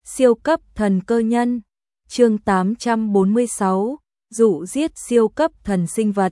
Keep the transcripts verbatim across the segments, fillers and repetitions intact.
Siêu cấp thần cơ nhân. Chương tám trăm bốn mươi sáu, dụ giết siêu cấp thần sinh vật.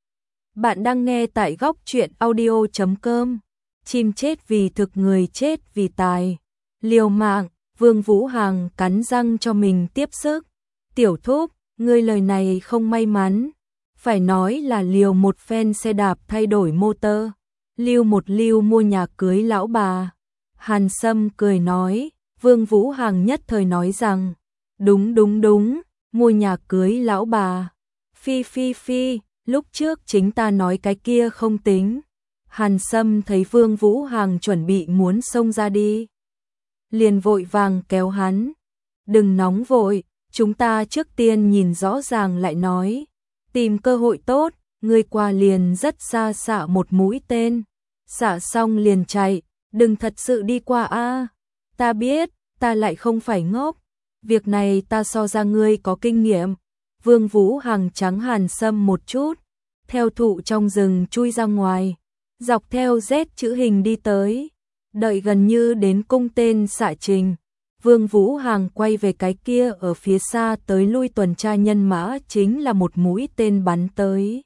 Bạn đang nghe tại góc truyện audio chấm com. Chim chết vì thực, người chết vì tài. Liều mạng, Vương Vũ Hằng cắn răng cho mình tiếp sức. Tiểu thúc, ngươi lời này không may mắn. Phải nói là liều một phen xe đạp thay đổi motor. Lưu một lưu mua nhà cưới lão bà. Hàn Sâm cười nói. Vương Vũ Hằng nhất thời nói rằng, đúng đúng đúng, mua nhà cưới lão bà. Phi phi phi, lúc trước chính ta nói cái kia không tính. Hàn Sâm thấy Vương Vũ Hằng chuẩn bị muốn xông ra đi, liền vội vàng kéo hắn. Đừng nóng vội, chúng ta trước tiên nhìn rõ ràng lại nói. Tìm cơ hội tốt, ngươi qua liền rất xa xạ một mũi tên. Xạ xong liền chạy, đừng thật sự đi qua a. Ta biết, ta lại không phải ngốc. Việc này ta so ra ngươi có kinh nghiệm. Vương Vũ Hằng trắng Hàn Sâm một chút, theo thụ trong rừng chui ra ngoài, dọc theo Z chữ hình đi tới. Đợi gần như đến cung tên xạ trình, Vương Vũ Hằng quay về cái kia ở phía xa tới lui tuần tra nhân mã, chính là một mũi tên bắn tới.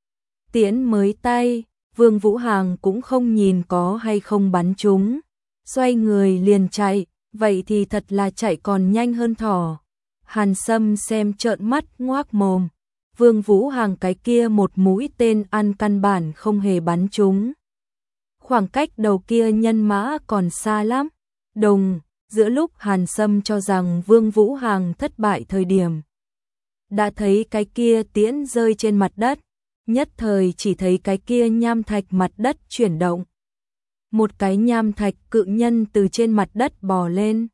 Tiễn mới tay, Vương Vũ Hằng cũng không nhìn có hay không bắn trúng, xoay người liền chạy. Vậy thì thật là chạy còn nhanh hơn thỏ. Hàn Sâm xem trợn mắt ngoác mồm. Vương Vũ Hằng cái kia một mũi tên ăn căn bản không hề bắn trúng. Khoảng cách đầu kia nhân mã còn xa lắm. Đồng, giữa lúc Hàn Sâm cho rằng Vương Vũ Hằng thất bại thời điểm, đã thấy cái kia tiễn rơi trên mặt đất. Nhất thời chỉ thấy cái kia nham thạch mặt đất chuyển động. Một cái nham thạch cự nhân từ trên mặt đất bò lên,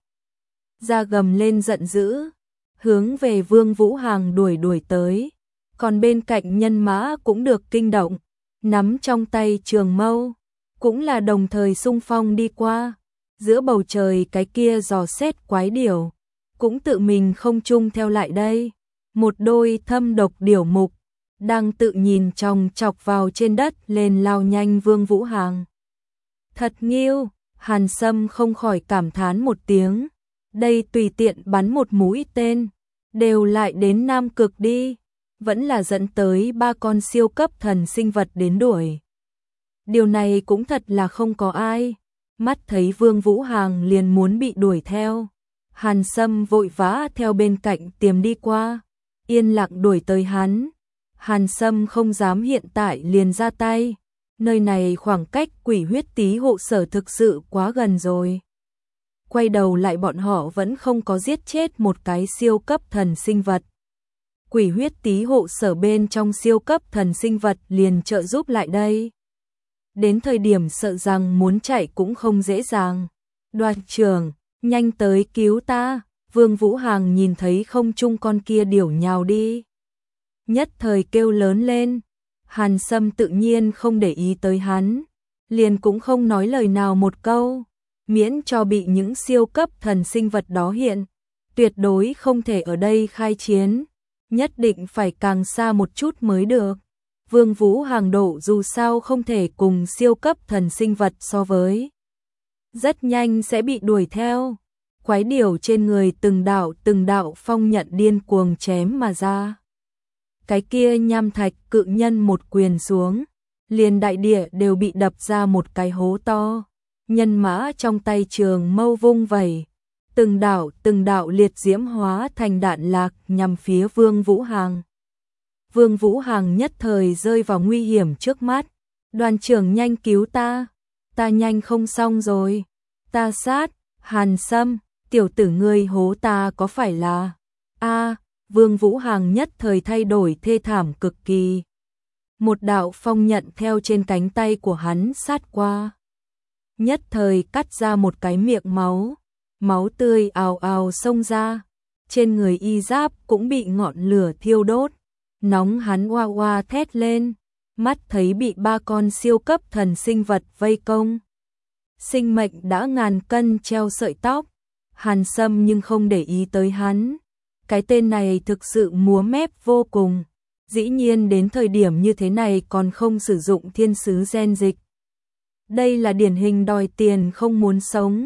ra gầm lên giận dữ, hướng về Vương Vũ Hằng đuổi đuổi tới. Còn bên cạnh nhân mã cũng được kinh động, nắm trong tay trường mâu, cũng là đồng thời xung phong đi qua. Giữa bầu trời cái kia dò xét quái điểu, cũng tự mình không chung theo lại đây. Một đôi thâm độc điểu mục, đang tự nhìn chòng chọc vào trên đất lên lao nhanh Vương Vũ Hằng. Thật nghiêu, Hàn Sâm không khỏi cảm thán một tiếng. Đây tùy tiện bắn một mũi tên, đều lại đến Nam Cực đi, vẫn là dẫn tới ba con siêu cấp thần sinh vật đến đuổi. Điều này cũng thật là không có ai. Mắt thấy Vương Vũ Hằng liền muốn bị đuổi theo, Hàn Sâm vội vã theo bên cạnh tiềm đi qua, yên lặng đuổi tới hắn. Hàn Sâm không dám hiện tại liền ra tay. Nơi này khoảng cách Quỷ Huyết Tý hộ sở thực sự quá gần rồi. Quay đầu lại bọn họ vẫn không có giết chết một cái siêu cấp thần sinh vật. Quỷ Huyết Tý hộ sở bên trong siêu cấp thần sinh vật liền trợ giúp lại đây. Đến thời điểm sợ rằng muốn chạy cũng không dễ dàng. Đoàn trưởng, nhanh tới cứu ta. Vương Vũ Hằng nhìn thấy không trung con kia điểu nhào đi, nhất thời kêu lớn lên. Hàn Sâm tự nhiên không để ý tới hắn, liền cũng không nói lời nào một câu, miễn cho bị những siêu cấp thần sinh vật đó hiện, tuyệt đối không thể ở đây khai chiến, nhất định phải càng xa một chút mới được. Vương Vũ Hằng độ dù sao không thể cùng siêu cấp thần sinh vật so với, rất nhanh sẽ bị đuổi theo. Quái điểu trên người từng đạo từng đạo phong nhận điên cuồng chém mà ra. Cái kia nham thạch cự nhân một quyền xuống, liền đại địa đều bị đập ra một cái hố to. Nhân mã trong tay trường mâu vung vẩy, từng đạo từng đạo liệt diễm hóa thành đạn lạc nhằm phía Vương Vũ Hằng. Vương Vũ Hằng nhất thời rơi vào nguy hiểm trước mắt. Đoàn trưởng nhanh cứu ta, ta nhanh không xong rồi. Ta sát, Hàn Sâm, tiểu tử ngươi hố ta có phải là... a Vương Vũ Hằng nhất thời thay đổi thê thảm cực kỳ. Một đạo phong nhận theo trên cánh tay của hắn sát qua, nhất thời cắt ra một cái miệng máu, máu tươi ào ào xông ra, trên người y giáp cũng bị ngọn lửa thiêu đốt, nóng hắn oa oa thét lên, mắt thấy bị ba con siêu cấp thần sinh vật vây công. Sinh mệnh đã ngàn cân treo sợi tóc, Hàn Sâm nhưng không để ý tới hắn. Cái tên này thực sự múa mép vô cùng, dĩ nhiên đến thời điểm như thế này còn không sử dụng thiên sứ gen dịch. Đây là điển hình đòi tiền không muốn sống.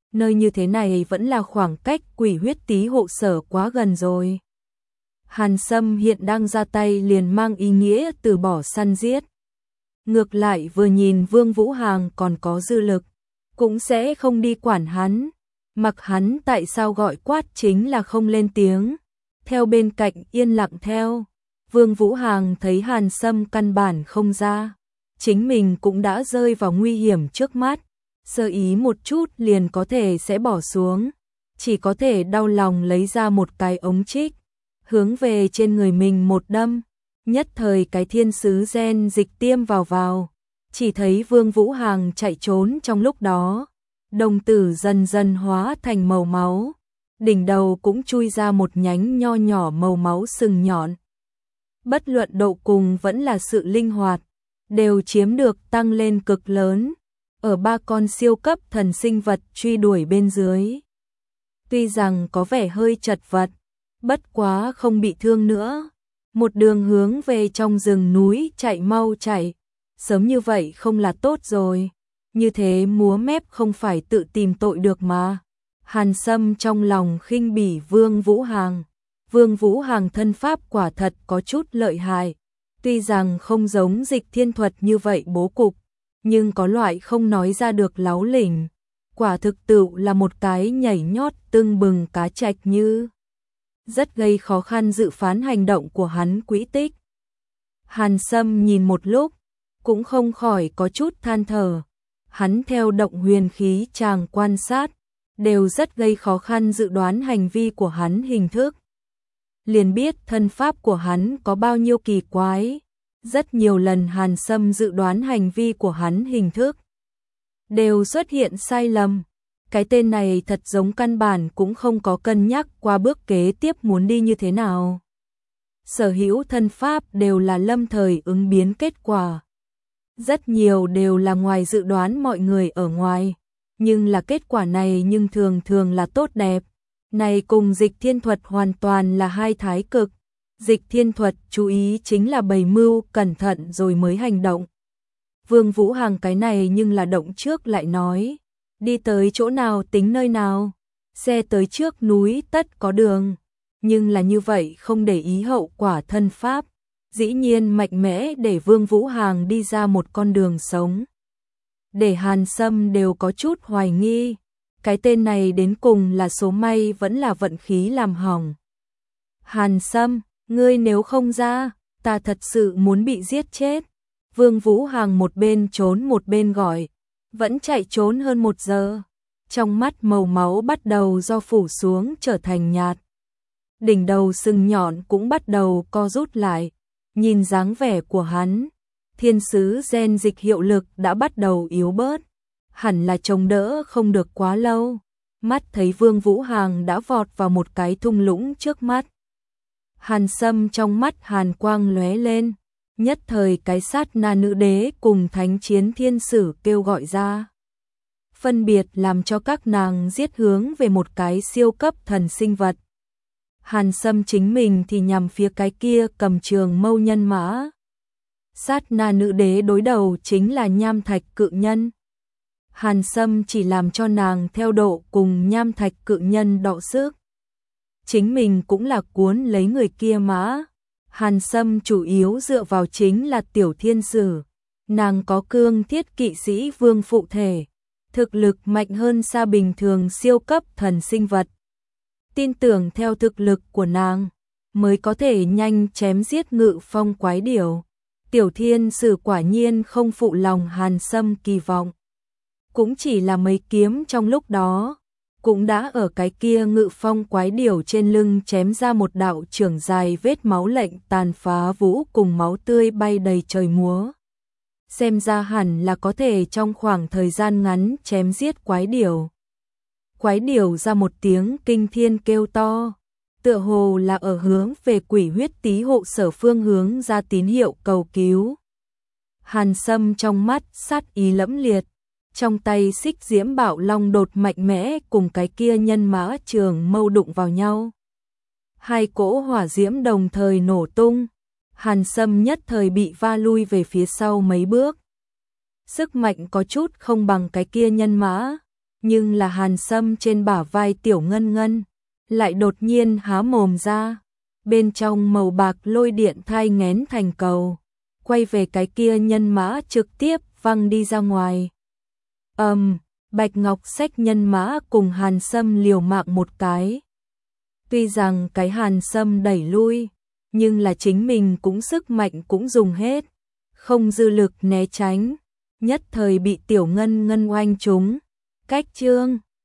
nơi như thế này vẫn là khoảng cách quỷ huyết tí hộ sở quá gần rồi. Hàn Sâm hiện đang ra tay liền mang ý nghĩa từ bỏ săn giết. Ngược lại vừa nhìn Vương Vũ Hàng còn có dư lực, cũng sẽ không đi quản hắn, mặc hắn tại sao gọi quát chính là không lên tiếng, theo bên cạnh yên lặng theo. Vương Vũ Hàng thấy Hàn Sâm căn bản không ra, chính mình cũng đã rơi vào nguy hiểm trước mắt, sơ ý một chút liền có thể sẽ bỏ xuống, chỉ có thể đau lòng lấy ra một cái ống trích, hướng về trên người mình một đâm, nhất thời cái thiên sứ gen dịch tiêm vào vào, chỉ thấy Vương Vũ Hàng chạy trốn trong lúc đó, đồng tử dần dần hóa thành màu máu, đỉnh đầu cũng chui ra một nhánh nho nhỏ màu máu sừng nhọn. Bất luận độ cùng vẫn là sự linh hoạt, đều chiếm được tăng lên cực lớn, ở ba con siêu cấp thần sinh vật truy đuổi bên dưới. Tuy rằng có vẻ hơi chật vật, bất quá không bị thương nữa, một đường hướng về trong rừng núi chạy mau chạy, sớm như vậy không là tốt rồi, như thế múa mép không phải tự tìm tội được mà. Hàn Sâm trong lòng khinh bỉ Vương Vũ Hàng. Vương Vũ Hàng thân pháp quả thật có chút lợi hại, tuy rằng không giống Dịch Thiên thuật như vậy bố cục, nhưng có loại không nói ra được láu lỉnh, quả thực tự là một cái nhảy nhót tưng bừng cá trạch như. Rất gây khó khăn dự phán hành động của hắn quỹ tích. Hàn Sâm nhìn một lúc, cũng không khỏi có chút than thở, hắn theo động huyền khí chàng quan sát, đều rất gây khó khăn dự đoán hành vi của hắn hình thức. Liền biết thân pháp của hắn có bao nhiêu kỳ quái, rất nhiều lần Hàn Sâm dự đoán hành vi của hắn hình thức, đều xuất hiện sai lầm. Cái tên này thật giống căn bản cũng không có cân nhắc qua bước kế tiếp muốn đi như thế nào. Sở hữu thân pháp đều là lâm thời ứng biến kết quả. Rất nhiều đều là ngoài dự đoán mọi người ở ngoài, nhưng là kết quả này nhưng thường thường là tốt đẹp. Này cùng Dịch Thiên thuật hoàn toàn là hai thái cực. Dịch Thiên thuật chú ý chính là bày mưu cẩn thận rồi mới hành động. Vương Vũ Hàng cái này nhưng là động trước lại nói, đi tới chỗ nào tính nơi nào, xe tới trước núi tất có đường, nhưng là như vậy không để ý hậu quả thân pháp, dĩ nhiên mạnh mẽ để Vương Vũ Hàng đi ra một con đường sống. Để Hàn Sâm đều có chút hoài nghi, cái tên này đến cùng là số may vẫn là vận khí làm hỏng. Hàn Sâm, ngươi nếu không ra, ta thật sự muốn bị giết chết. Vương Vũ Hàng một bên trốn một bên gọi, vẫn chạy trốn hơn một giờ, trong mắt màu máu bắt đầu do phủ xuống trở thành nhạt. Đỉnh đầu sừng nhọn cũng bắt đầu co rút lại, nhìn dáng vẻ của hắn, thiên sứ gen dịch hiệu lực đã bắt đầu yếu bớt, hẳn là chống đỡ không được quá lâu. Mắt thấy Vương Vũ Hàng đã vọt vào một cái thung lũng trước mắt. Hàn Sâm trong mắt hàn quang lóe lên, nhất thời cái sát na nữ đế cùng thánh chiến thiên sử kêu gọi ra. Phân biệt làm cho các nàng giết hướng về một cái siêu cấp thần sinh vật. Hàn Sâm chính mình thì nhằm phía cái kia cầm trường mâu nhân mã. Sát na nữ đế đối đầu chính là nham thạch cự nhân. Hàn Sâm chỉ làm cho nàng theo độ cùng nham thạch cự nhân đọ sức. Chính mình cũng là cuốn lấy người kia mã. Hàn Sâm chủ yếu dựa vào chính là tiểu thiên sử. Nàng có cương thiết kỵ sĩ vương phụ thể, thực lực mạnh hơn xa bình thường siêu cấp thần sinh vật. Tin tưởng theo thực lực của nàng, mới có thể nhanh chém giết ngự phong quái điểu. Tiểu thiên sử quả nhiên không phụ lòng Hàn Sâm kỳ vọng. Cũng chỉ là mấy kiếm trong lúc đó, cũng đã ở cái kia ngự phong quái điểu trên lưng chém ra một đạo trưởng dài vết máu lệnh tàn phá vũ cùng máu tươi bay đầy trời múa. Xem ra hẳn là có thể trong khoảng thời gian ngắn chém giết quái điểu. Quái điểu ra một tiếng kinh thiên kêu to, tựa hồ là ở hướng về quỷ huyết tí hộ sở phương hướng ra tín hiệu cầu cứu. Hàn Sâm trong mắt sát ý lẫm liệt, trong tay xích diễm bảo long đột mạnh mẽ cùng cái kia nhân mã trường mâu đụng vào nhau. Hai cỗ hỏa diễm đồng thời nổ tung, Hàn Sâm nhất thời bị va lui về phía sau mấy bước. Sức mạnh có chút không bằng cái kia nhân mã, nhưng là Hàn Sâm trên bả vai Tiểu Ngân Ngân lại đột nhiên há mồm ra, bên trong màu bạc lôi điện thai nghén thành cầu, quay về cái kia nhân mã trực tiếp văng đi ra ngoài. Ầm, um, Bạch Ngọc xách nhân mã cùng Hàn Sâm liều mạng một cái. Tuy rằng cái Hàn Sâm đẩy lui, nhưng là chính mình cũng sức mạnh cũng dùng hết, không dư lực né tránh, nhất thời bị Tiểu Ngân Ngân oanh trúng, cách chương